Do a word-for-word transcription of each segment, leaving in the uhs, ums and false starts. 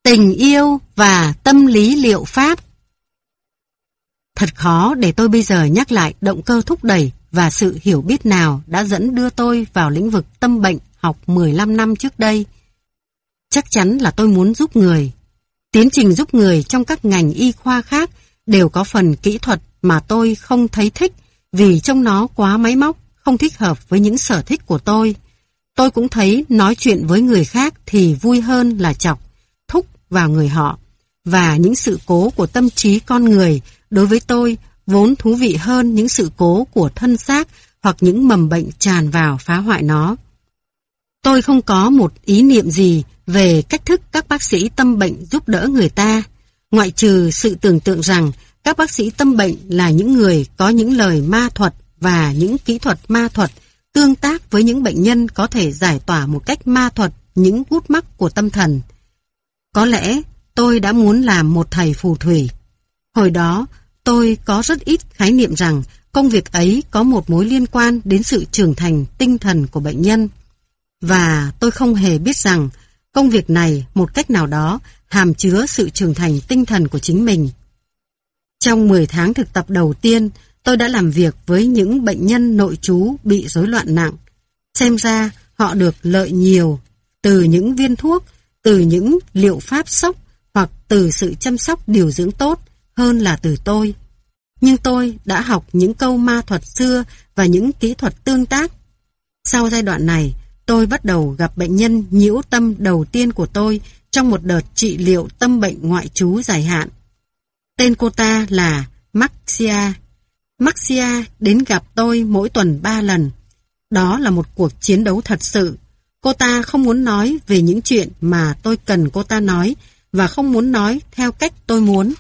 Tình yêu và tâm lý liệu pháp. Thật khó để tôi bây giờ nhắc lại động cơ thúc đẩy và sự hiểu biết nào đã dẫn đưa tôi vào lĩnh vực tâm bệnh học mười lăm năm trước đây. Chắc chắn là tôi muốn giúp người. Tiến trình giúp người trong các ngành y khoa khác đều có phần kỹ thuật mà tôi không thấy thích vì trông nó quá máy móc, không thích hợp với những sở thích của tôi. Tôi cũng thấy nói chuyện với người khác thì vui hơn là chọc, thúc vào người họ. Và những sự cố của tâm trí con người đối với tôi vốn thú vị hơn những sự cố của thân xác hoặc những mầm bệnh tràn vào phá hoại nó. Tôi không có một ý niệm gì về cách thức các bác sĩ tâm bệnh giúp đỡ người ta, ngoại trừ sự tưởng tượng rằng các bác sĩ tâm bệnh là những người có những lời ma thuật và những kỹ thuật ma thuật tương tác với những bệnh nhân có thể giải tỏa một cách ma thuật những gút mắc của tâm thần. Có lẽ tôi đã muốn làm một thầy phù thủy. Hồi đó, tôi có rất ít khái niệm rằng công việc ấy có một mối liên quan đến sự trưởng thành tinh thần của bệnh nhân. Và tôi không hề biết rằng công việc này một cách nào đó hàm chứa sự trưởng thành tinh thần của chính mình. Trong mười tháng thực tập đầu tiên, tôi đã làm việc với những bệnh nhân nội trú bị rối loạn nặng. Xem ra họ được lợi nhiều từ những viên thuốc, từ những liệu pháp sốc hoặc từ sự chăm sóc điều dưỡng tốt hơn là từ tôi. Nhưng tôi đã học những câu ma thuật xưa và những kỹ thuật tương tác. Sau giai đoạn này, tôi bắt đầu gặp bệnh nhân nhiễu tâm đầu tiên của tôi trong một đợt trị liệu tâm bệnh ngoại trú dài hạn. Tên cô ta là Marcia. Marcia đến gặp tôi mỗi tuần ba lần. Đó là một cuộc chiến đấu thật sự. Cô ta không muốn nói về những chuyện mà tôi cần cô ta nói và không muốn nói theo cách tôi muốn.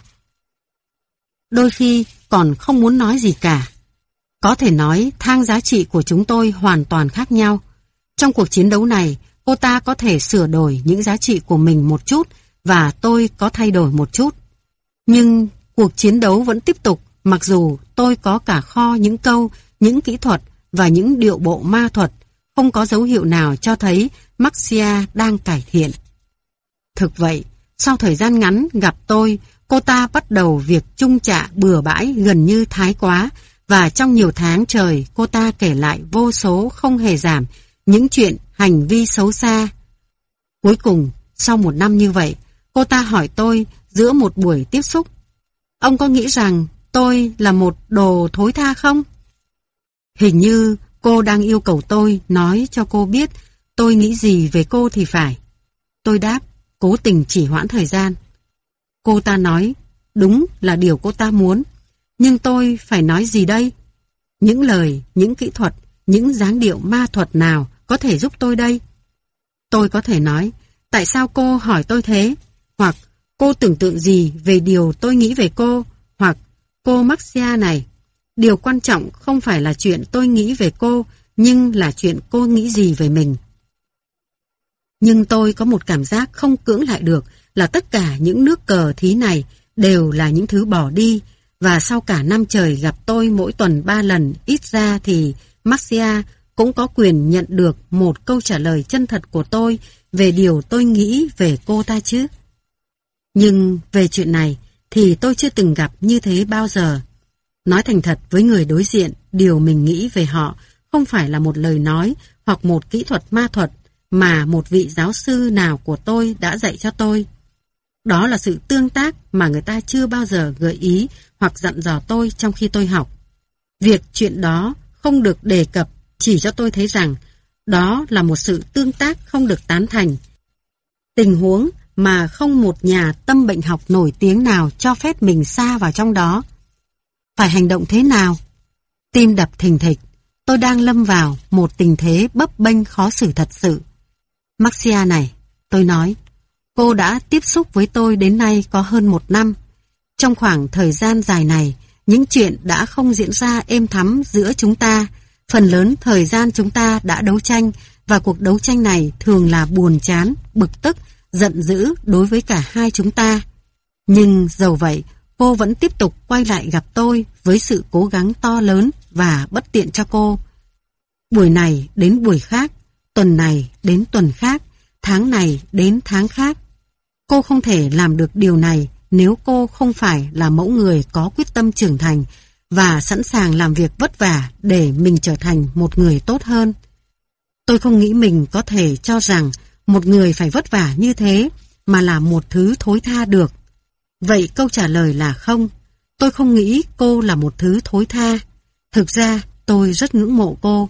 Đôi khi còn không muốn nói gì cả. Có thể nói thang giá trị của chúng tôi hoàn toàn khác nhau. Trong cuộc chiến đấu này, cô ta có thể sửa đổi những giá trị của mình một chút và tôi có thay đổi một chút. Nhưng cuộc chiến đấu vẫn tiếp tục mặc dù tôi có cả kho những câu, những kỹ thuật và những điệu bộ ma thuật. Không có dấu hiệu nào cho thấy Marcia đang cải thiện. Thực vậy, sau thời gian ngắn gặp tôi, cô ta bắt đầu việc chung chạ bừa bãi gần như thái quá và trong nhiều tháng trời cô ta kể lại vô số không hề giảm những chuyện hành vi xấu xa. Cuối cùng, sau một năm như vậy, cô ta hỏi tôi giữa một buổi tiếp xúc: "Ông có nghĩ rằng tôi là một đồ thối tha không?" Hình như cô đang yêu cầu tôi nói cho cô biết tôi nghĩ gì về cô thì phải. Tôi đáp, cố tình chỉ hoãn thời gian. Cô ta nói, đúng là điều cô ta muốn. Nhưng tôi phải nói gì đây? Những lời, những kỹ thuật, những dáng điệu ma thuật nào có thể giúp tôi đây? Tôi có thể nói, tại sao cô hỏi tôi thế? Hoặc, cô tưởng tượng gì về điều tôi nghĩ về cô? Hoặc, cô Marcia này, điều quan trọng không phải là chuyện tôi nghĩ về cô, nhưng là chuyện cô nghĩ gì về mình. Nhưng tôi có một cảm giác không cưỡng lại được là tất cả những nước cờ thí này đều là những thứ bỏ đi, và sau cả năm trời gặp tôi mỗi tuần ba lần, ít ra thì Marcia cũng có quyền nhận được một câu trả lời chân thật của tôi về điều tôi nghĩ về cô ta chứ. Nhưng về chuyện này thì tôi chưa từng gặp như thế bao giờ. Nói thành thật với người đối diện, điều mình nghĩ về họ không phải là một lời nói hoặc một kỹ thuật ma thuật mà một vị giáo sư nào của tôi đã dạy cho tôi. Đó là sự tương tác mà người ta chưa bao giờ gợi ý hoặc dặn dò tôi trong khi tôi học. Việc chuyện đó không được đề cập chỉ cho tôi thấy rằng đó là một sự tương tác không được tán thành. Tình huống mà không một nhà tâm bệnh học nổi tiếng nào cho phép mình sa vào trong đó. Phải hành động thế nào? Tim đập thình thịch. Tôi đang lâm vào một tình thế bấp bênh khó xử thật sự. Marcia này, tôi nói, cô đã tiếp xúc với tôi đến nay có hơn một năm. Trong khoảng thời gian dài này, những chuyện đã không diễn ra êm thắm giữa chúng ta. Phần lớn thời gian chúng ta đã đấu tranh, và cuộc đấu tranh này thường là buồn chán, bực tức, giận dữ đối với cả hai chúng ta. Nhưng dầu vậy, cô vẫn tiếp tục quay lại gặp tôi với sự cố gắng to lớn và bất tiện cho cô. Buổi này đến buổi khác, tuần này đến tuần khác, tháng này đến tháng khác. Cô không thể làm được điều này nếu cô không phải là mẫu người có quyết tâm trưởng thành và sẵn sàng làm việc vất vả để mình trở thành một người tốt hơn. Tôi không nghĩ mình có thể cho rằng một người phải vất vả như thế mà là một thứ thối tha được. Vậy câu trả lời là không. Tôi không nghĩ cô là một thứ thối tha. Thực ra tôi rất ngưỡng mộ cô.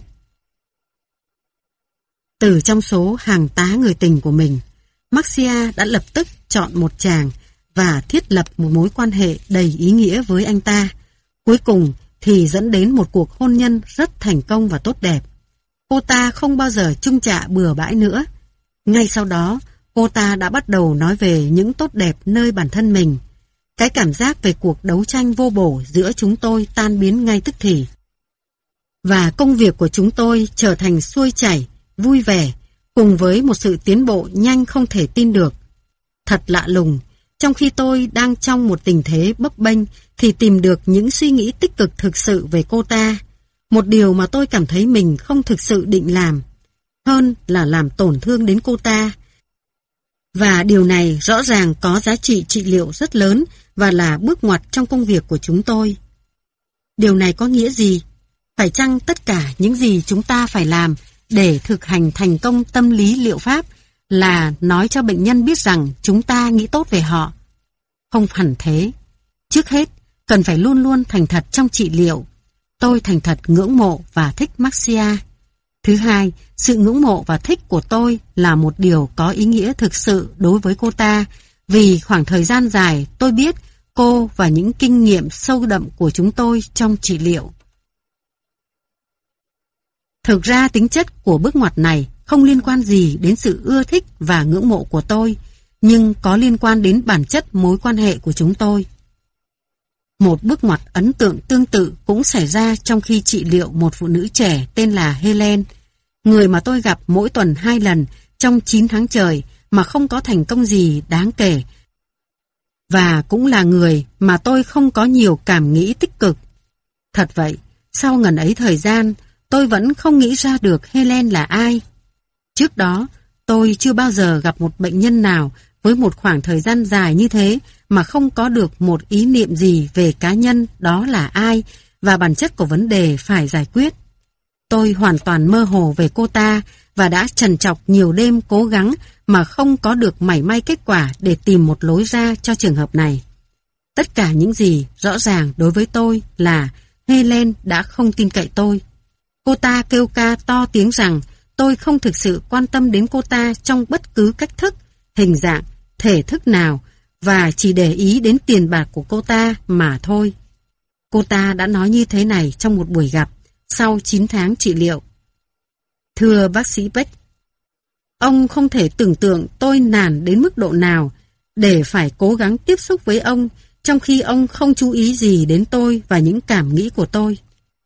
Từ trong số hàng tá người tình của mình, Marcia đã lập tức chọn một chàng và thiết lập một mối quan hệ đầy ý nghĩa với anh ta. Cuối cùng thì dẫn đến một cuộc hôn nhân rất thành công và tốt đẹp. Cô ta không bao giờ chung chạ bừa bãi nữa. Ngay sau đó, cô ta đã bắt đầu nói về những tốt đẹp nơi bản thân mình. Cái cảm giác về cuộc đấu tranh vô bổ giữa chúng tôi tan biến ngay tức thì. Và công việc của chúng tôi trở thành xuôi chảy, vui vẻ, cùng với một sự tiến bộ nhanh không thể tin được. Thật lạ lùng, trong khi tôi đang trong một tình thế bấp bênh thì tìm được những suy nghĩ tích cực thực sự về cô ta. Một điều mà tôi cảm thấy mình không thực sự định làm, hơn là làm tổn thương đến cô ta. Và điều này rõ ràng có giá trị trị liệu rất lớn và là bước ngoặt trong công việc của chúng tôi. Điều này có nghĩa gì? Phải chăng tất cả những gì chúng ta phải làm để thực hành thành công tâm lý liệu pháp là nói cho bệnh nhân biết rằng chúng ta nghĩ tốt về họ? Không hẳn thế. Trước hết, cần phải luôn luôn thành thật trong trị liệu. Tôi thành thật ngưỡng mộ và thích Marcia. Thứ hai, sự ngưỡng mộ và thích của tôi là một điều có ý nghĩa thực sự đối với cô ta, vì khoảng thời gian dài tôi biết cô và những kinh nghiệm sâu đậm của chúng tôi trong trị liệu. Thực ra tính chất của bước ngoặt này không liên quan gì đến sự ưa thích và ngưỡng mộ của tôi, nhưng có liên quan đến bản chất mối quan hệ của chúng tôi. Một bước ngoặt ấn tượng tương tự cũng xảy ra trong khi trị liệu một phụ nữ trẻ tên là Helen, người mà tôi gặp mỗi tuần hai lần trong chín tháng trời mà không có thành công gì đáng kể, và cũng là người mà tôi không có nhiều cảm nghĩ tích cực. Thật vậy, sau ngần ấy thời gian, tôi vẫn không nghĩ ra được Helen là ai. Trước đó, tôi chưa bao giờ gặp một bệnh nhân nào với một khoảng thời gian dài như thế mà không có được một ý niệm gì về cá nhân đó là ai và bản chất của vấn đề phải giải quyết. Tôi hoàn toàn mơ hồ về cô ta và đã trằn trọc nhiều đêm cố gắng mà không có được mảy may kết quả để tìm một lối ra cho trường hợp này. Tất cả những gì rõ ràng đối với tôi là Helen đã không tin cậy tôi. Cô ta kêu ca to tiếng rằng tôi không thực sự quan tâm đến cô ta trong bất cứ cách thức, hình dạng, thể thức nào và chỉ để ý đến tiền bạc của cô ta mà thôi. Cô ta đã nói như thế này trong một buổi gặp sau chín tháng trị liệu. Thưa bác sĩ Beck, ông không thể tưởng tượng tôi nản đến mức độ nào để phải cố gắng tiếp xúc với ông trong khi ông không chú ý gì đến tôi và những cảm nghĩ của tôi.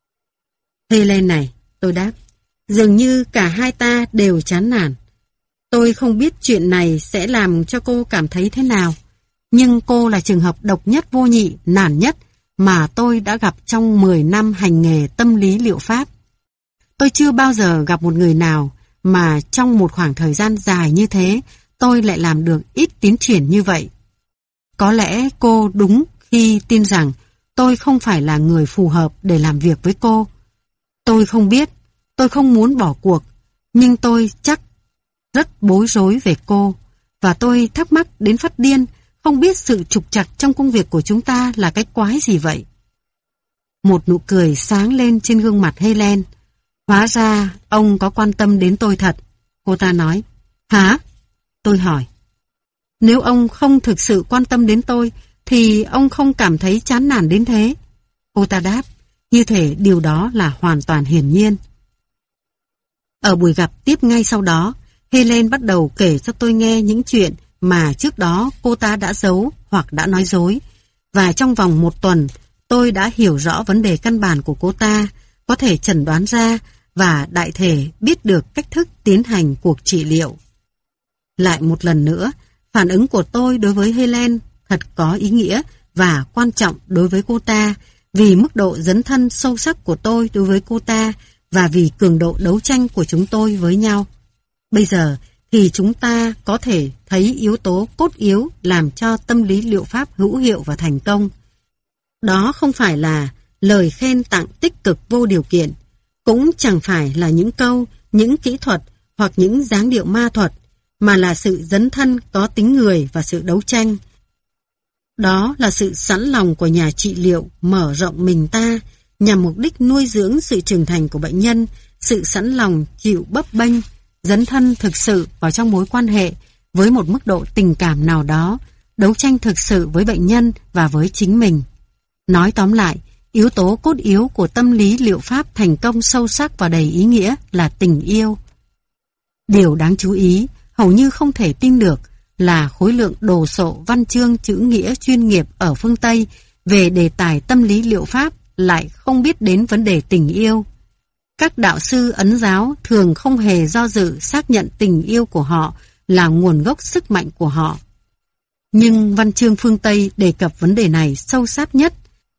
Helen này, tôi đáp, dường như cả hai ta đều chán nản. Tôi không biết chuyện này sẽ làm cho cô cảm thấy thế nào, nhưng cô là trường hợp độc nhất vô nhị, nản nhất mà tôi đã gặp trong mười năm hành nghề tâm lý liệu pháp. Tôi chưa bao giờ gặp một người nào mà trong một khoảng thời gian dài như thế tôi lại làm được ít tiến triển như vậy. Có lẽ cô đúng khi tin rằng tôi không phải là người phù hợp để làm việc với cô. Tôi không biết, tôi không muốn bỏ cuộc, nhưng tôi chắc rất bối rối về cô, và tôi thắc mắc đến phát điên, không biết sự trục trặc trong công việc của chúng ta là cái quái gì vậy. Một nụ cười sáng lên trên gương mặt Helen. Hóa ra ông có quan tâm đến tôi thật, cô ta nói. Hả? Tôi hỏi. Nếu ông không thực sự quan tâm đến tôi, thì ông không cảm thấy chán nản đến thế. Cô ta đáp, như thể điều đó là hoàn toàn hiển nhiên. Ở buổi gặp tiếp ngay sau đó, Helen bắt đầu kể cho tôi nghe những chuyện mà trước đó cô ta đã giấu hoặc đã nói dối, và trong vòng một tuần tôi đã hiểu rõ vấn đề căn bản của cô ta, có thể chẩn đoán ra và đại thể biết được cách thức tiến hành cuộc trị liệu. Lại một lần nữa, phản ứng của tôi đối với Helen thật có ý nghĩa và quan trọng đối với cô ta, vì mức độ dấn thân sâu sắc của tôi đối với cô ta và vì cường độ đấu tranh của chúng tôi với nhau. Bây giờ, thì chúng ta có thể thấy yếu tố cốt yếu làm cho tâm lý liệu pháp hữu hiệu và thành công. Đó không phải là lời khen tặng tích cực vô điều kiện, cũng chẳng phải là những câu, những kỹ thuật hoặc những dáng điệu ma thuật, mà là sự dấn thân có tính người và sự đấu tranh. Đó là sự sẵn lòng của nhà trị liệu mở rộng mình ta nhằm mục đích nuôi dưỡng sự trưởng thành của bệnh nhân, sự sẵn lòng chịu bấp bênh, dấn thân thực sự vào trong mối quan hệ với một mức độ tình cảm nào đó, đấu tranh thực sự với bệnh nhân và với chính mình. Nói tóm lại, yếu tố cốt yếu của tâm lý liệu pháp thành công sâu sắc và đầy ý nghĩa là tình yêu. Điều đáng chú ý, hầu như không thể tin được, là khối lượng đồ sộ văn chương chữ nghĩa chuyên nghiệp ở phương Tây về đề tài tâm lý liệu pháp lại không biết đến vấn đề tình yêu. Các đạo sư Ấn giáo thường không hề do dự xác nhận tình yêu của họ là nguồn gốc sức mạnh của họ. Nhưng văn chương phương Tây đề cập vấn đề này sâu sát nhất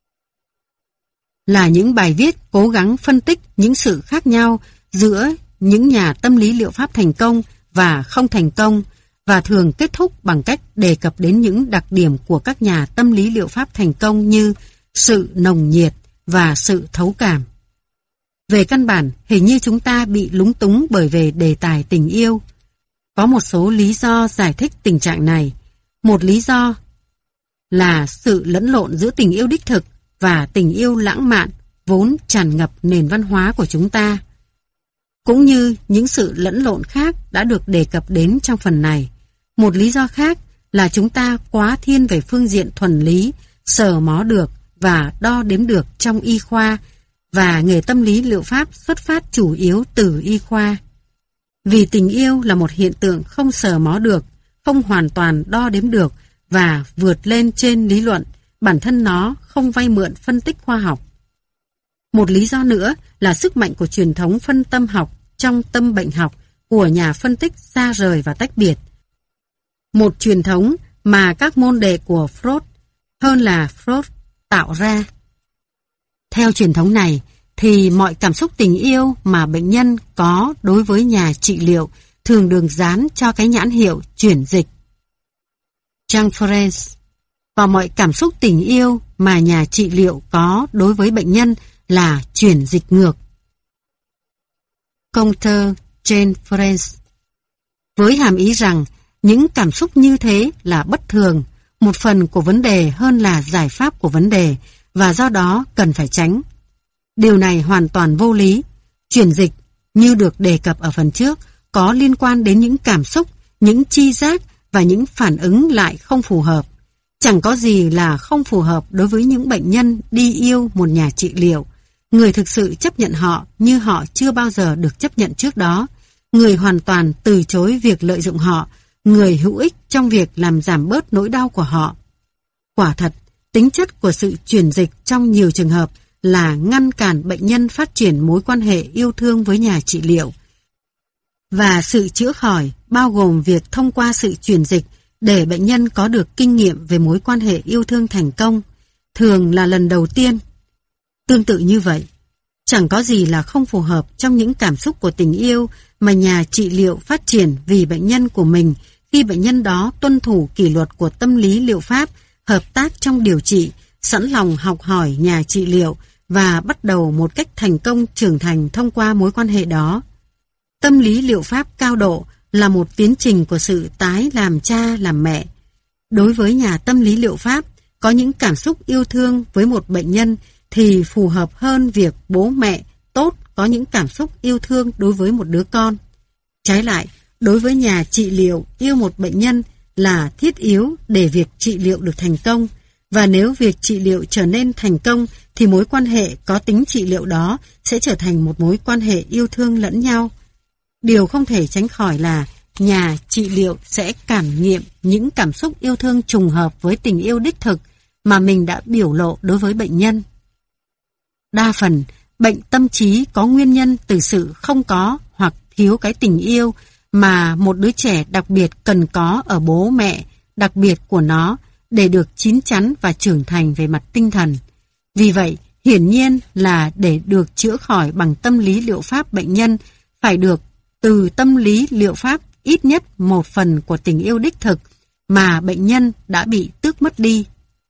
là những bài viết cố gắng phân tích những sự khác nhau giữa những nhà tâm lý liệu pháp thành công và không thành công, và thường kết thúc bằng cách đề cập đến những đặc điểm của các nhà tâm lý liệu pháp thành công như sự nồng nhiệt và sự thấu cảm. Về căn bản, hình như chúng ta bị lúng túng bởi về đề tài tình yêu. Có một số lý do giải thích tình trạng này. Một lý do là sự lẫn lộn giữa tình yêu đích thực và tình yêu lãng mạn vốn tràn ngập nền văn hóa của chúng ta. Cũng như những sự lẫn lộn khác đã được đề cập đến trong phần này. Một lý do khác là chúng ta quá thiên về phương diện thuần lý, sờ mó được và đo đếm được trong y khoa, và nghề tâm lý liệu pháp xuất phát chủ yếu từ y khoa. Vì tình yêu là một hiện tượng không sờ mó được, không hoàn toàn đo đếm được và vượt lên trên lý luận, bản thân nó không vay mượn phân tích khoa học. Một lý do nữa là sức mạnh của truyền thống phân tâm học trong tâm bệnh học của nhà phân tích xa rời và tách biệt. Một truyền thống mà các môn đệ của Freud hơn là Freud tạo ra. Theo truyền thống này thì mọi cảm xúc tình yêu mà bệnh nhân có đối với nhà trị liệu thường được dán cho cái nhãn hiệu chuyển dịch transference, và mọi cảm xúc tình yêu mà nhà trị liệu có đối với bệnh nhân là chuyển dịch ngược counter-transference, với hàm ý rằng những cảm xúc như thế là bất thường, một phần của vấn đề hơn là giải pháp của vấn đề, và do đó cần phải tránh. Điều này hoàn toàn vô lý. Chuyển dịch, như được đề cập ở phần trước, có liên quan đến những cảm xúc, những tri giác và những phản ứng lại không phù hợp. Chẳng có gì là không phù hợp đối với những bệnh nhân đi yêu một nhà trị liệu. Người thực sự chấp nhận họ như họ chưa bao giờ được chấp nhận trước đó. Người hoàn toàn từ chối việc lợi dụng họ, người hữu ích trong việc làm giảm bớt nỗi đau của họ. Quả thật, tính chất của sự chuyển dịch trong nhiều trường hợp là ngăn cản bệnh nhân phát triển mối quan hệ yêu thương với nhà trị liệu. Và sự chữa khỏi bao gồm việc thông qua sự chuyển dịch để bệnh nhân có được kinh nghiệm về mối quan hệ yêu thương thành công, thường là lần đầu tiên. Tương tự như vậy, chẳng có gì là không phù hợp trong những cảm xúc của tình yêu mà nhà trị liệu phát triển vì bệnh nhân của mình khi bệnh nhân đó tuân thủ kỷ luật của tâm lý liệu pháp, hợp tác trong điều trị, sẵn lòng học hỏi nhà trị liệu và bắt đầu một cách thành công trưởng thành thông qua mối quan hệ đó. Tâm lý liệu pháp cao độ là một tiến trình của sự tái làm cha làm mẹ. Đối với nhà tâm lý liệu pháp, có những cảm xúc yêu thương với một bệnh nhân thì phù hợp hơn việc bố mẹ tốt có những cảm xúc yêu thương đối với một đứa con. Trái lại, đối với nhà trị liệu, yêu một bệnh nhân là thiết yếu để việc trị liệu được thành công, và nếu việc trị liệu trở nên thành công thì mối quan hệ có tính trị liệu đó sẽ trở thành một mối quan hệ yêu thương lẫn nhau. Điều không thể tránh khỏi là nhà trị liệu sẽ cảm nghiệm những cảm xúc yêu thương trùng hợp với tình yêu đích thực mà mình đã biểu lộ đối với bệnh nhân. Đa phần, bệnh tâm trí có nguyên nhân từ sự không có hoặc thiếu cái tình yêu mà một đứa trẻ đặc biệt cần có ở bố mẹ đặc biệt của nó để được chín chắn và trưởng thành về mặt tinh thần. Vì vậy, hiển nhiên là để được chữa khỏi bằng tâm lý liệu pháp, bệnh nhân phải được từ tâm lý liệu pháp ít nhất một phần của tình yêu đích thực mà bệnh nhân đã bị tước mất đi.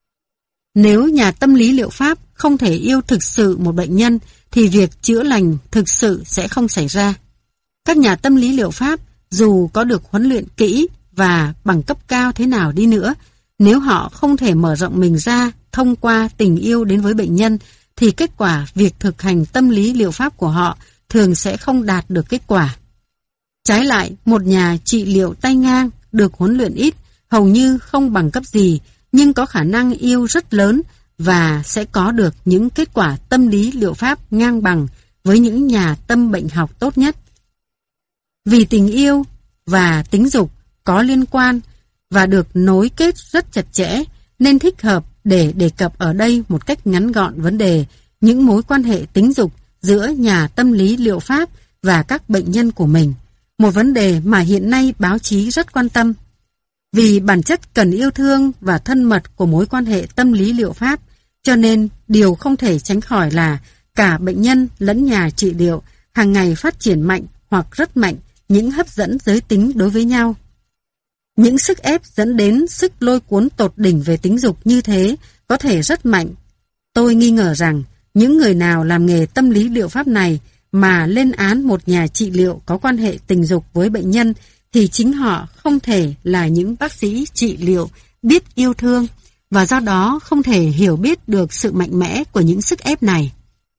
Nếu nhà tâm lý liệu pháp không thể yêu thực sự một bệnh nhân thì việc chữa lành thực sự sẽ không xảy ra. Các nhà tâm lý liệu pháp dù có được huấn luyện kỹ và bằng cấp cao thế nào đi nữa, nếu họ không thể mở rộng mình ra thông qua tình yêu đến với bệnh nhân thì kết quả việc thực hành tâm lý liệu pháp của họ thường sẽ không đạt được kết quả. Trái lại, một nhà trị liệu tay ngang được huấn luyện ít, hầu như không bằng cấp gì, nhưng có khả năng yêu rất lớn và sẽ có được những kết quả tâm lý liệu pháp ngang bằng với những nhà tâm bệnh học tốt nhất. Vì tình yêu và tính dục có liên quan và được nối kết rất chặt chẽ, nên thích hợp để đề cập ở đây một cách ngắn gọn vấn đề những mối quan hệ tính dục giữa nhà tâm lý liệu pháp và các bệnh nhân của mình, một vấn đề mà hiện nay báo chí rất quan tâm. Vì bản chất cần yêu thương và thân mật của mối quan hệ tâm lý liệu pháp, cho nên điều không thể tránh khỏi là cả bệnh nhân lẫn nhà trị liệu hàng ngày phát triển mạnh hoặc rất mạnh những hấp dẫn giới tính đối với nhau. Những sức ép dẫn đến sức lôi cuốn tột đỉnh về tính dục như thế có thể rất mạnh. Tôi nghi ngờ rằng những người nào làm nghề tâm lý liệu pháp này mà lên án một nhà trị liệu có quan hệ tình dục với bệnh nhân thì chính họ không thể là những bác sĩ trị liệu biết yêu thương và do đó không thể hiểu biết được sự mạnh mẽ của những sức ép này.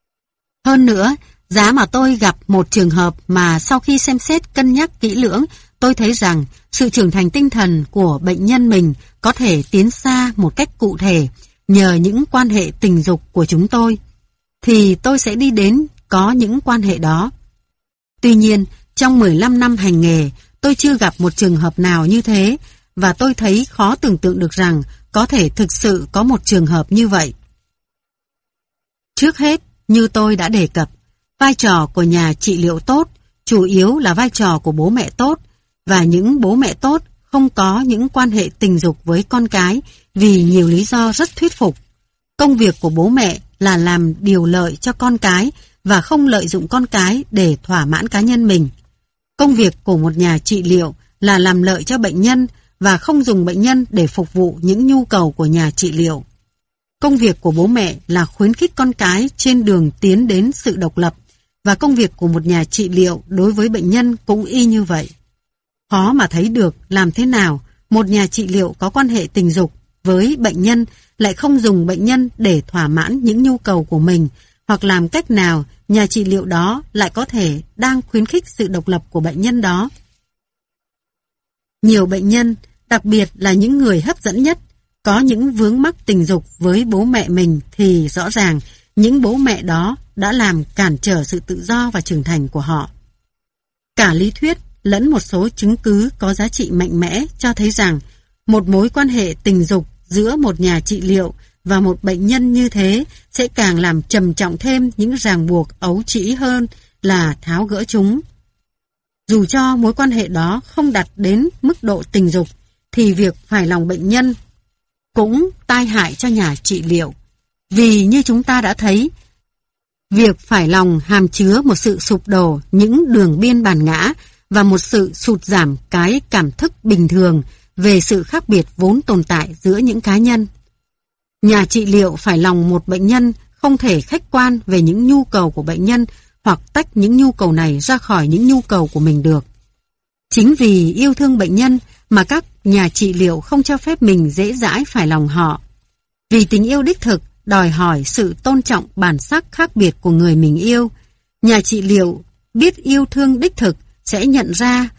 Hơn nữa, giá mà tôi gặp một trường hợp mà sau khi xem xét cân nhắc kỹ lưỡng, tôi thấy rằng sự trưởng thành tinh thần của bệnh nhân mình có thể tiến xa một cách cụ thể nhờ những quan hệ tình dục của chúng tôi, thì tôi sẽ đi đến có những quan hệ đó. Tuy nhiên, trong mười lăm năm hành nghề, tôi chưa gặp một trường hợp nào như thế, và tôi thấy khó tưởng tượng được rằng có thể thực sự có một trường hợp như vậy. Trước hết, như tôi đã đề cập, vai trò của nhà trị liệu tốt chủ yếu là vai trò của bố mẹ tốt, và những bố mẹ tốt không có những quan hệ tình dục với con cái vì nhiều lý do rất thuyết phục. Công việc của bố mẹ là làm điều lợi cho con cái và không lợi dụng con cái để thỏa mãn cá nhân mình. Công việc của một nhà trị liệu là làm lợi cho bệnh nhân và không dùng bệnh nhân để phục vụ những nhu cầu của nhà trị liệu. Công việc của bố mẹ là khuyến khích con cái trên đường tiến đến sự độc lập, và công việc của một nhà trị liệu đối với bệnh nhân cũng y như vậy. Khó mà thấy được làm thế nào một nhà trị liệu có quan hệ tình dục với bệnh nhân lại không dùng bệnh nhân để thỏa mãn những nhu cầu của mình, hoặc làm cách nào nhà trị liệu đó lại có thể đang khuyến khích sự độc lập của bệnh nhân đó. Nhiều bệnh nhân, đặc biệt là những người hấp dẫn nhất, có những vướng mắc tình dục với bố mẹ mình thì rõ ràng những bố mẹ đó đã làm cản trở sự tự do và trưởng thành của họ. Cả lý thuyết lẫn một số chứng cứ có giá trị mạnh mẽ cho thấy rằng một mối quan hệ tình dục giữa một nhà trị liệu và một bệnh nhân như thế sẽ càng làm trầm trọng thêm những ràng buộc ấu trĩ hơn là tháo gỡ chúng. Dù cho mối quan hệ đó không đạt đến mức độ tình dục, thì việc phải lòng bệnh nhân cũng tai hại cho nhà trị liệu. Vì như chúng ta đã thấy, việc phải lòng hàm chứa một sự sụp đổ những đường biên bản ngã và một sự sụt giảm cái cảm thức bình thường về sự khác biệt vốn tồn tại giữa những cá nhân. Nhà trị liệu phải lòng một bệnh nhân không thể khách quan về những nhu cầu của bệnh nhân hoặc tách những nhu cầu này ra khỏi những nhu cầu của mình được. Chính vì yêu thương bệnh nhân mà các nhà trị liệu không cho phép mình dễ dãi phải lòng họ. Vì tình yêu đích thực đòi hỏi sự tôn trọng bản sắc khác biệt của người mình yêu, nhà trị liệu biết yêu thương đích thực sẽ nhận ra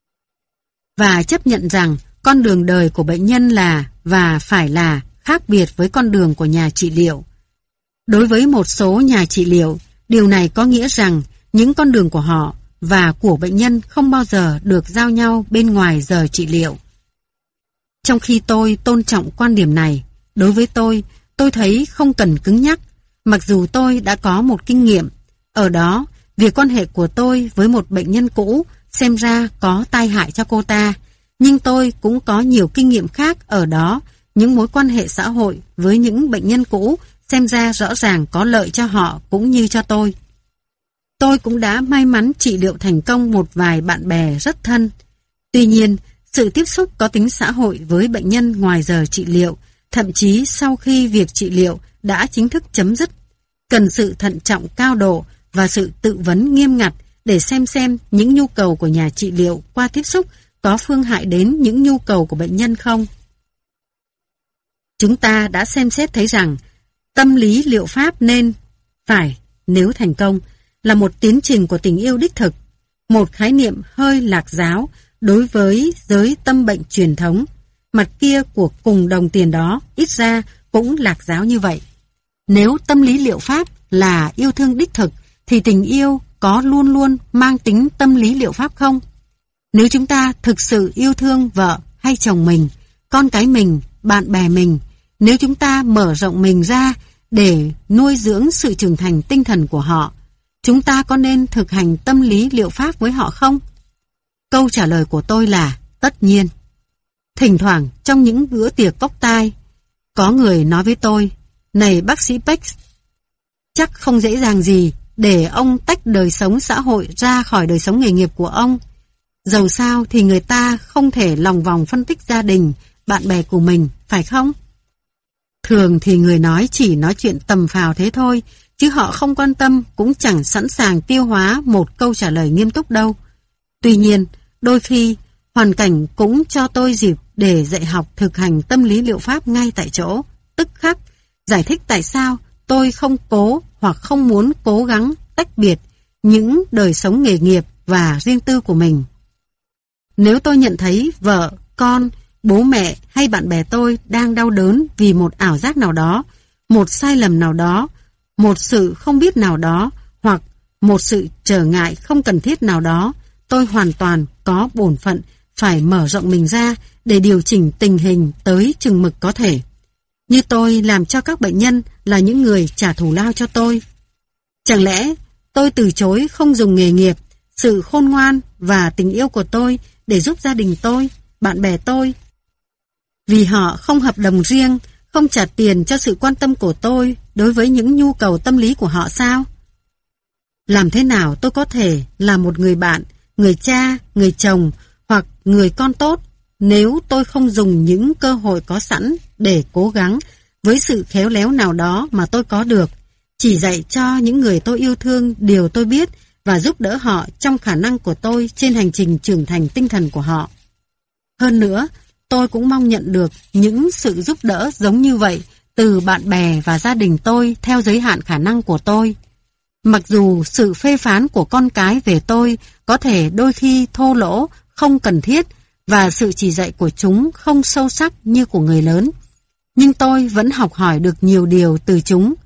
và chấp nhận rằng con đường đời của bệnh nhân là và phải là khác biệt với con đường của nhà trị liệu. Đối với một số nhà trị liệu, điều này có nghĩa rằng những con đường của họ và của bệnh nhân không bao giờ được giao nhau bên ngoài giờ trị liệu. Trong khi tôi tôn trọng quan điểm này, đối với tôi, tôi thấy không cần cứng nhắc, mặc dù tôi đã có một kinh nghiệm. Ở đó, việc quan hệ của tôi với một bệnh nhân cũ xem ra có tai hại cho cô ta, nhưng tôi cũng có nhiều kinh nghiệm khác ở đó, những mối quan hệ xã hội với những bệnh nhân cũ xem ra rõ ràng có lợi cho họ cũng như cho tôi. Tôi cũng đã may mắn trị liệu thành công một vài bạn bè rất thân. Tuy nhiên, sự tiếp xúc có tính xã hội với bệnh nhân ngoài giờ trị liệu, thậm chí sau khi việc trị liệu đã chính thức chấm dứt, cần sự thận trọng cao độ và sự tự vấn nghiêm ngặt để xem xem những nhu cầu của nhà trị liệu qua tiếp xúc có phương hại đến những nhu cầu của bệnh nhân không. Chúng ta đã xem xét thấy rằng tâm lý liệu pháp nên phải, nếu thành công, là một tiến trình của tình yêu đích thực, một khái niệm hơi lạc giáo đối với giới tâm bệnh truyền thống. Mặt kia của cùng đồng tiền đó ít ra cũng lạc giáo như vậy. Nếu tâm lý liệu pháp là yêu thương đích thực, thì tình yêu có luôn luôn mang tính tâm lý liệu pháp không? Nếu chúng ta thực sự yêu thương vợ hay chồng mình, con cái mình, bạn bè mình, nếu chúng ta mở rộng mình ra để nuôi dưỡng sự trưởng thành tinh thần của họ, chúng ta có nên thực hành tâm lý liệu pháp với họ không? Câu trả lời của tôi là tất nhiên. Thỉnh thoảng trong những bữa tiệc cốc tai, có người nói với tôi, này bác sĩ Peck, chắc không dễ dàng gì để ông tách đời sống xã hội ra khỏi đời sống nghề nghiệp của ông. Dầu sao thì người ta không thể lòng vòng phân tích gia đình, bạn bè của mình, phải không? Thường thì người nói chỉ nói chuyện tầm phào thế thôi, chứ họ không quan tâm cũng chẳng sẵn sàng tiêu hóa một câu trả lời nghiêm túc đâu. Tuy nhiên, đôi khi, hoàn cảnh cũng cho tôi dịp để dạy học thực hành tâm lý liệu pháp ngay tại chỗ, tức khắc, giải thích tại sao tôi không cố hoặc không muốn cố gắng tách biệt những đời sống nghề nghiệp và riêng tư của mình. Nếu tôi nhận thấy vợ, con, bố mẹ hay bạn bè tôi đang đau đớn vì một ảo giác nào đó, một sai lầm nào đó, một sự không biết nào đó, hoặc một sự trở ngại không cần thiết nào đó, tôi hoàn toàn có bổn phận phải mở rộng mình ra để điều chỉnh tình hình tới chừng mực có thể. Như tôi làm cho các bệnh nhân là những người trả thù lao cho tôi. Chẳng lẽ tôi từ chối không dùng nghề nghiệp, sự khôn ngoan và tình yêu của tôi để giúp gia đình tôi, bạn bè tôi, vì họ không hợp đồng riêng, không trả tiền cho sự quan tâm của tôi đối với những nhu cầu tâm lý của họ sao? Làm thế nào tôi có thể là một người bạn, người cha, người chồng hoặc người con tốt nếu tôi không dùng những cơ hội có sẵn để cố gắng với sự khéo léo nào đó mà tôi có được, chỉ dạy cho những người tôi yêu thương điều tôi biết và giúp đỡ họ trong khả năng của tôi trên hành trình trưởng thành tinh thần của họ. Hơn nữa, tôi cũng mong nhận được những sự giúp đỡ giống như vậy từ bạn bè và gia đình tôi theo giới hạn khả năng của tôi. Mặc dù sự phê phán của con cái về tôi có thể đôi khi thô lỗ, không cần thiết và sự chỉ dạy của chúng không sâu sắc như của người lớn, nhưng tôi vẫn học hỏi được nhiều điều từ chúng.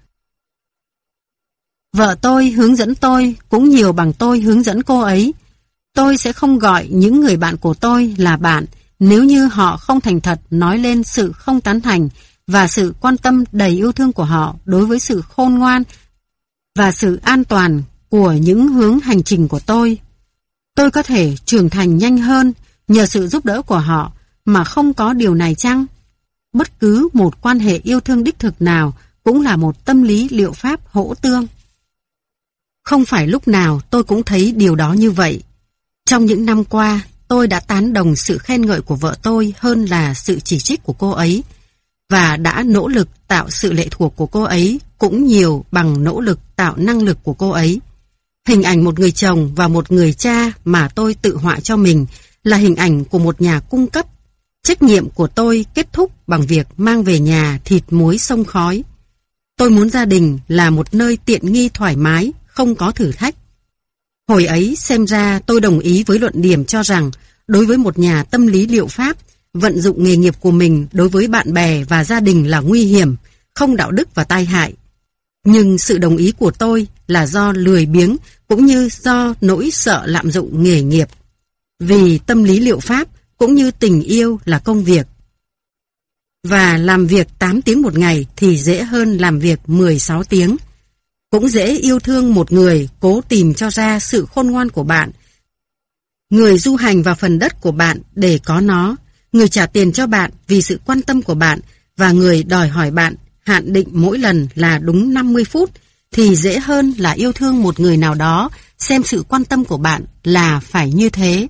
Vợ tôi hướng dẫn tôi cũng nhiều bằng tôi hướng dẫn cô ấy. Tôi sẽ không gọi những người bạn của tôi là bạn nếu như họ không thành thật nói lên sự không tán thành và sự quan tâm đầy yêu thương của họ đối với sự khôn ngoan và sự an toàn của những hướng hành trình của tôi. Tôi có thể trưởng thành nhanh hơn nhờ sự giúp đỡ của họ mà không có điều này chăng? Bất cứ một quan hệ yêu thương đích thực nào cũng là một tâm lý liệu pháp hỗ tương. Không phải lúc nào tôi cũng thấy điều đó như vậy. Trong những năm qua, tôi đã tán đồng sự khen ngợi của vợ tôi hơn là sự chỉ trích của cô ấy, và đã nỗ lực tạo sự lệ thuộc của cô ấy cũng nhiều bằng nỗ lực tạo năng lực của cô ấy. Hình ảnh một người chồng và một người cha mà tôi tự họa cho mình là hình ảnh của một nhà cung cấp. Trách nhiệm của tôi kết thúc bằng việc mang về nhà thịt muối xông khói. Tôi muốn gia đình là một nơi tiện nghi thoải mái, không có thử thách. Hồi ấy xem ra tôi đồng ý với luận điểm cho rằng đối với một nhà tâm lý liệu pháp, vận dụng nghề nghiệp của mình đối với bạn bè và gia đình là nguy hiểm, không đạo đức và tai hại. Nhưng sự đồng ý của tôi là do lười biếng cũng như do nỗi sợ lạm dụng nghề nghiệp. Vì tâm lý liệu pháp cũng như tình yêu là công việc. Và làm việc tám tiếng một ngày thì dễ hơn làm việc mười sáu tiếng. Cũng dễ yêu thương một người cố tìm cho ra sự khôn ngoan của bạn. Người du hành vào phần đất của bạn để có nó, người trả tiền cho bạn vì sự quan tâm của bạn và người đòi hỏi bạn hạn định mỗi lần là đúng năm mươi phút thì dễ hơn là yêu thương một người nào đó xem sự quan tâm của bạn là phải như thế.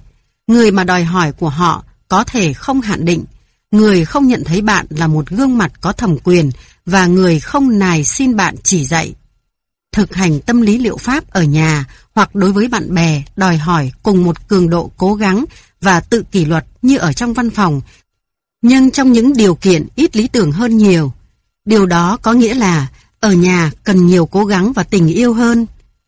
Người mà đòi hỏi của họ có thể không hạn định. Người không nhận thấy bạn là một gương mặt có thẩm quyền và người không nài xin bạn chỉ dạy. Thực hành tâm lý liệu pháp ở nhà hoặc đối với bạn bè đòi hỏi cùng một cường độ cố gắng và tự kỷ luật như ở trong văn phòng, nhưng trong những điều kiện ít lý tưởng hơn nhiều. Điều đó có nghĩa là ở nhà cần nhiều cố gắng và tình yêu hơn.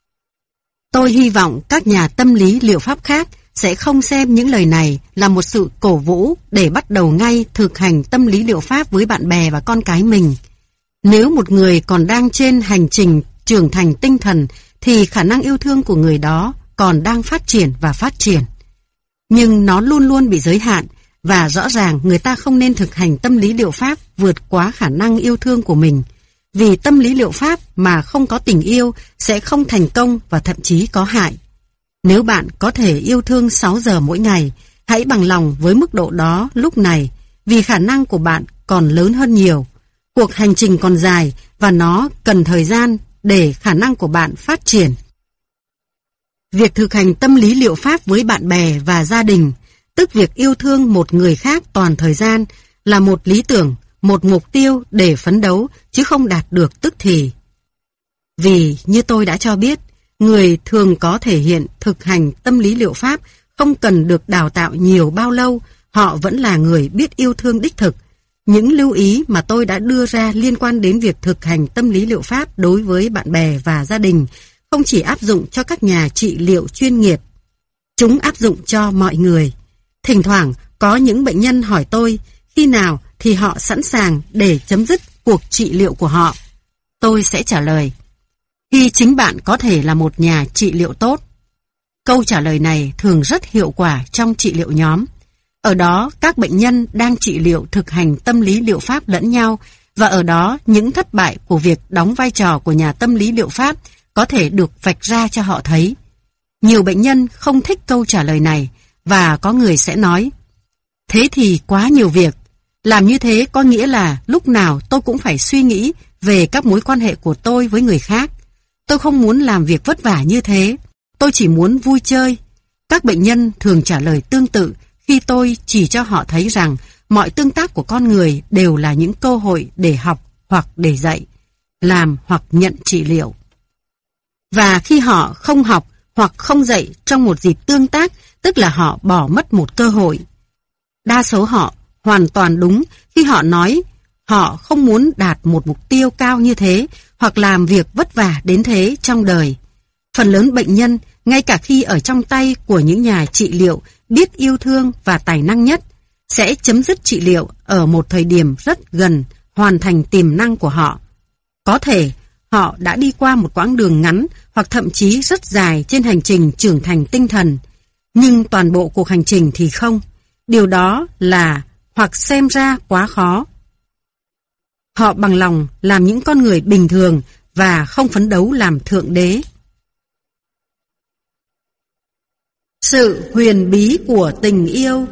Tôi hy vọng các nhà tâm lý liệu pháp khác sẽ không xem những lời này là một sự cổ vũ để bắt đầu ngay thực hành tâm lý liệu pháp với bạn bè và con cái mình. Nếu một người còn đang trên hành trình trưởng thành tinh thần thì khả năng yêu thương của người đó còn đang phát triển và phát triển. Nhưng nó luôn luôn bị giới hạn và rõ ràng người ta không nên thực hành tâm lý liệu pháp vượt quá khả năng yêu thương của mình. Vì tâm lý liệu pháp mà không có tình yêu sẽ không thành công và thậm chí có hại. Nếu bạn có thể yêu thương sáu giờ mỗi ngày, hãy bằng lòng với mức độ đó lúc này, vì khả năng của bạn còn lớn hơn nhiều. Cuộc hành trình còn dài và nó cần thời gian để khả năng của bạn phát triển. Việc thực hành tâm lý liệu pháp với bạn bè và gia đình, tức việc yêu thương một người khác toàn thời gian, là một lý tưởng, một mục tiêu để phấn đấu chứ không đạt được tức thì. Vì như tôi đã cho biết, người thường có thể hiện thực hành tâm lý liệu pháp không cần được đào tạo nhiều bao lâu, họ vẫn là người biết yêu thương đích thực. Những lưu ý mà tôi đã đưa ra liên quan đến việc thực hành tâm lý liệu pháp đối với bạn bè và gia đình không chỉ áp dụng cho các nhà trị liệu chuyên nghiệp. Chúng áp dụng cho mọi người. Thỉnh thoảng có những bệnh nhân hỏi tôi khi nào thì họ sẵn sàng để chấm dứt cuộc trị liệu của họ. Tôi sẽ trả lời, khi chính bạn có thể là một nhà trị liệu tốt. Câu trả lời này thường rất hiệu quả trong trị liệu nhóm. Ở đó các bệnh nhân đang trị liệu thực hành tâm lý liệu pháp lẫn nhau, và ở đó những thất bại của việc đóng vai trò của nhà tâm lý liệu pháp có thể được vạch ra cho họ thấy. Nhiều bệnh nhân không thích câu trả lời này, và có người sẽ nói, thế thì quá nhiều việc. Làm như thế có nghĩa là lúc nào tôi cũng phải suy nghĩ về các mối quan hệ của tôi với người khác. Tôi không muốn làm việc vất vả như thế. Tôi chỉ muốn vui chơi. Các bệnh nhân thường trả lời tương tự khi tôi chỉ cho họ thấy rằng mọi tương tác của con người đều là những cơ hội để học hoặc để dạy, làm hoặc nhận trị liệu. Và khi họ không học hoặc không dạy trong một dịp tương tác, tức là họ bỏ mất một cơ hội. Đa số họ hoàn toàn đúng khi họ nói họ không muốn đạt một mục tiêu cao như thế hoặc làm việc vất vả đến thế trong đời. Phần lớn bệnh nhân, ngay cả khi ở trong tay của những nhà trị liệu biết yêu thương và tài năng nhất, sẽ chấm dứt trị liệu ở một thời điểm rất gần hoàn thành tiềm năng của họ. Có thể họ đã đi qua một quãng đường ngắn hoặc thậm chí rất dài trên hành trình trưởng thành tinh thần, nhưng toàn bộ cuộc hành trình thì không. Điều đó là hoặc xem ra quá khó. Họ bằng lòng làm những con người bình thường và không phấn đấu làm thượng đế. Sự huyền bí của tình yêu.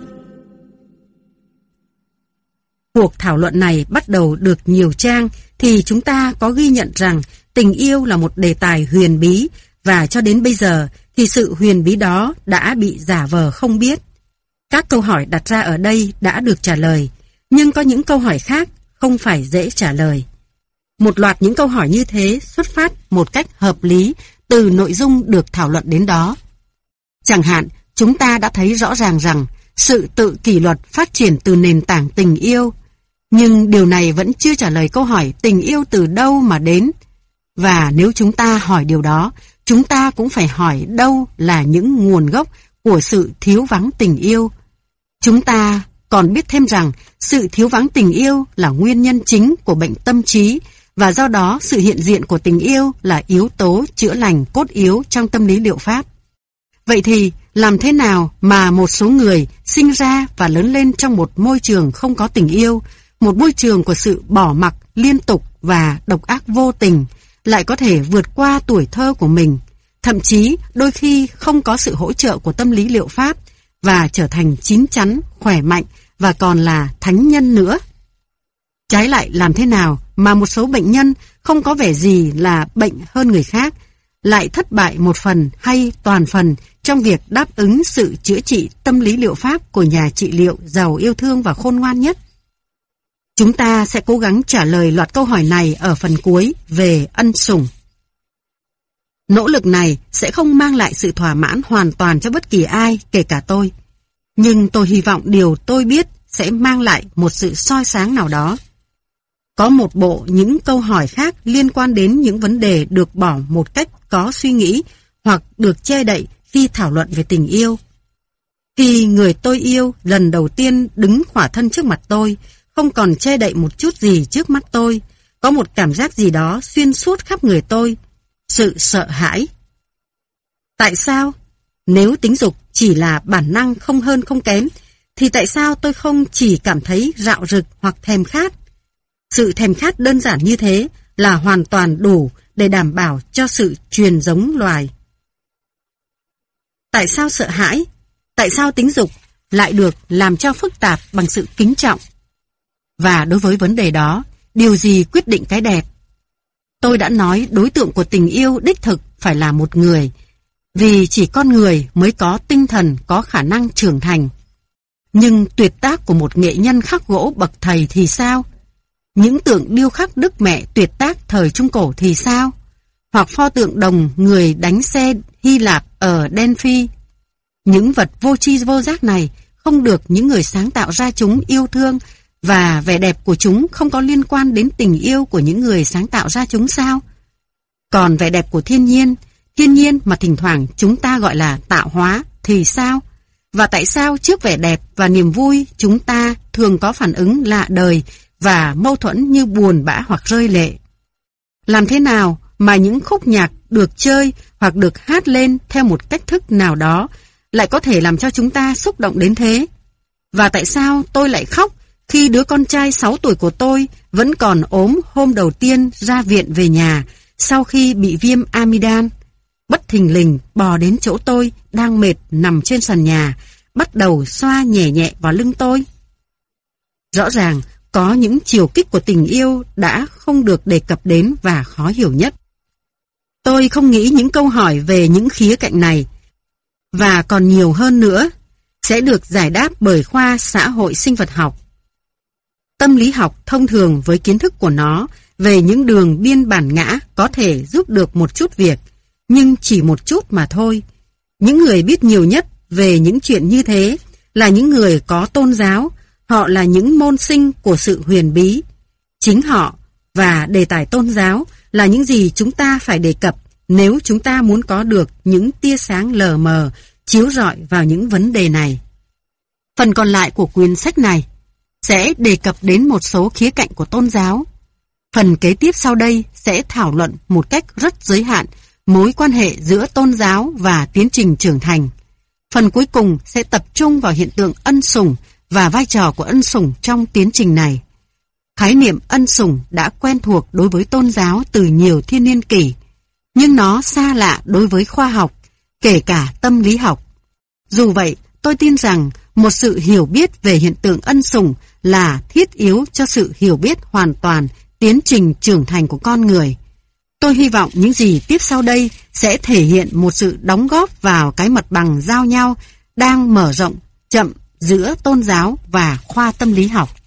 Cuộc thảo luận này bắt đầu được nhiều trang thì chúng ta có ghi nhận rằng tình yêu là một đề tài huyền bí, và cho đến bây giờ thì sự huyền bí đó đã bị giả vờ không biết. Các câu hỏi đặt ra ở đây đã được trả lời, nhưng có những câu hỏi khác không phải dễ trả lời. Một loạt những câu hỏi như thế xuất phát một cách hợp lý từ nội dung được thảo luận đến đó. Chẳng hạn, chúng ta đã thấy rõ ràng rằng sự tự kỷ luật phát triển từ nền tảng tình yêu, nhưng điều này vẫn chưa trả lời câu hỏi tình yêu từ đâu mà đến. Và nếu chúng ta hỏi điều đó, chúng ta cũng phải hỏi đâu là những nguồn gốc của sự thiếu vắng tình yêu. Chúng ta còn biết thêm rằng sự thiếu vắng tình yêu là nguyên nhân chính của bệnh tâm trí, và do đó sự hiện diện của tình yêu là yếu tố chữa lành cốt yếu trong tâm lý liệu pháp. Vậy thì làm thế nào mà một số người sinh ra và lớn lên trong một môi trường không có tình yêu, một môi trường của sự bỏ mặc liên tục và độc ác vô tình, lại có thể vượt qua tuổi thơ của mình, thậm chí đôi khi không có sự hỗ trợ của tâm lý liệu pháp, và trở thành chín chắn, khỏe mạnh và còn là thánh nhân nữa? Trái lại, làm thế nào mà một số bệnh nhân không có vẻ gì là bệnh hơn người khác, lại thất bại một phần hay toàn phần trong việc đáp ứng sự chữa trị tâm lý liệu pháp của nhà trị liệu giàu yêu thương và khôn ngoan nhất? Chúng ta sẽ cố gắng trả lời loạt câu hỏi này ở phần cuối về ân sủng. Nỗ lực này sẽ không mang lại sự thỏa mãn hoàn toàn cho bất kỳ ai, kể cả tôi. Nhưng tôi hy vọng điều tôi biết sẽ mang lại một sự soi sáng nào đó. Có một bộ những câu hỏi khác liên quan đến những vấn đề được bỏ một cách có suy nghĩ hoặc được che đậy khi thảo luận về tình yêu. Khi người tôi yêu lần đầu tiên đứng khỏa thân trước mặt tôi, không còn che đậy một chút gì trước mắt tôi, có một cảm giác gì đó xuyên suốt khắp người tôi, sự sợ hãi. Tại sao? Nếu tính dục chỉ là bản năng không hơn không kém, thì tại sao tôi không chỉ cảm thấy rạo rực hoặc thèm khát? Sự thèm khát đơn giản như thế là hoàn toàn đủ để đảm bảo cho sự truyền giống loài. Tại sao sợ hãi? Tại sao tính dục lại được làm cho phức tạp bằng sự kính trọng? Và đối với vấn đề đó, điều gì quyết định cái đẹp? Tôi đã nói đối tượng của tình yêu đích thực phải là một người, vì chỉ con người mới có tinh thần, có khả năng trưởng thành. Nhưng tuyệt tác của một nghệ nhân khắc gỗ bậc thầy thì sao? Những tượng điêu khắc Đức Mẹ tuyệt tác thời Trung Cổ thì sao? Hoặc pho tượng đồng người đánh xe Hy Lạp ở Delphi? Những vật vô tri vô giác này không được những người sáng tạo ra chúng yêu thương, và vẻ đẹp của chúng không có liên quan đến tình yêu của những người sáng tạo ra chúng sao? Còn vẻ đẹp của thiên nhiên, thiên nhiên mà thỉnh thoảng chúng ta gọi là tạo hóa thì sao? Và tại sao trước vẻ đẹp và niềm vui chúng ta thường có phản ứng lạ đời và mâu thuẫn như buồn bã hoặc rơi lệ? Làm thế nào mà những khúc nhạc được chơi hoặc được hát lên theo một cách thức nào đó lại có thể làm cho chúng ta xúc động đến thế? Và tại sao tôi lại khóc khi đứa con trai sáu tuổi của tôi vẫn còn ốm hôm đầu tiên ra viện về nhà sau khi bị viêm amidan, bất thình lình bò đến chỗ tôi đang mệt nằm trên sàn nhà, bắt đầu xoa nhẹ nhẹ vào lưng tôi? Rõ ràng có những chiều kích của tình yêu đã không được đề cập đến và khó hiểu nhất. Tôi không nghĩ những câu hỏi về những khía cạnh này, và còn nhiều hơn nữa, sẽ được giải đáp bởi khoa xã hội sinh vật học. Tâm lý học thông thường với kiến thức của nó về những đường biên bản ngã có thể giúp được một chút việc, nhưng chỉ một chút mà thôi. Những người biết nhiều nhất về những chuyện như thế là những người có tôn giáo, họ là những môn sinh của sự huyền bí. Chính họ và đề tài tôn giáo là những gì chúng ta phải đề cập nếu chúng ta muốn có được những tia sáng lờ mờ chiếu rọi vào những vấn đề này. Phần còn lại của quyển sách này sẽ đề cập đến một số khía cạnh của tôn giáo. Phần kế tiếp sau đây sẽ thảo luận một cách rất giới hạn mối quan hệ giữa tôn giáo và tiến trình trưởng thành. Phần cuối cùng sẽ tập trung vào hiện tượng ân sủng và vai trò của ân sủng trong tiến trình này. Khái niệm ân sủng đã quen thuộc đối với tôn giáo từ nhiều thiên niên kỷ, nhưng nó xa lạ đối với khoa học, kể cả tâm lý học. Dù vậy, tôi tin rằng một sự hiểu biết về hiện tượng ân sủng là thiết yếu cho sự hiểu biết hoàn toàn tiến trình trưởng thành của con người. Tôi hy vọng những gì tiếp sau đây sẽ thể hiện một sự đóng góp vào cái mặt bằng giao nhau đang mở rộng chậm giữa tôn giáo và khoa tâm lý học.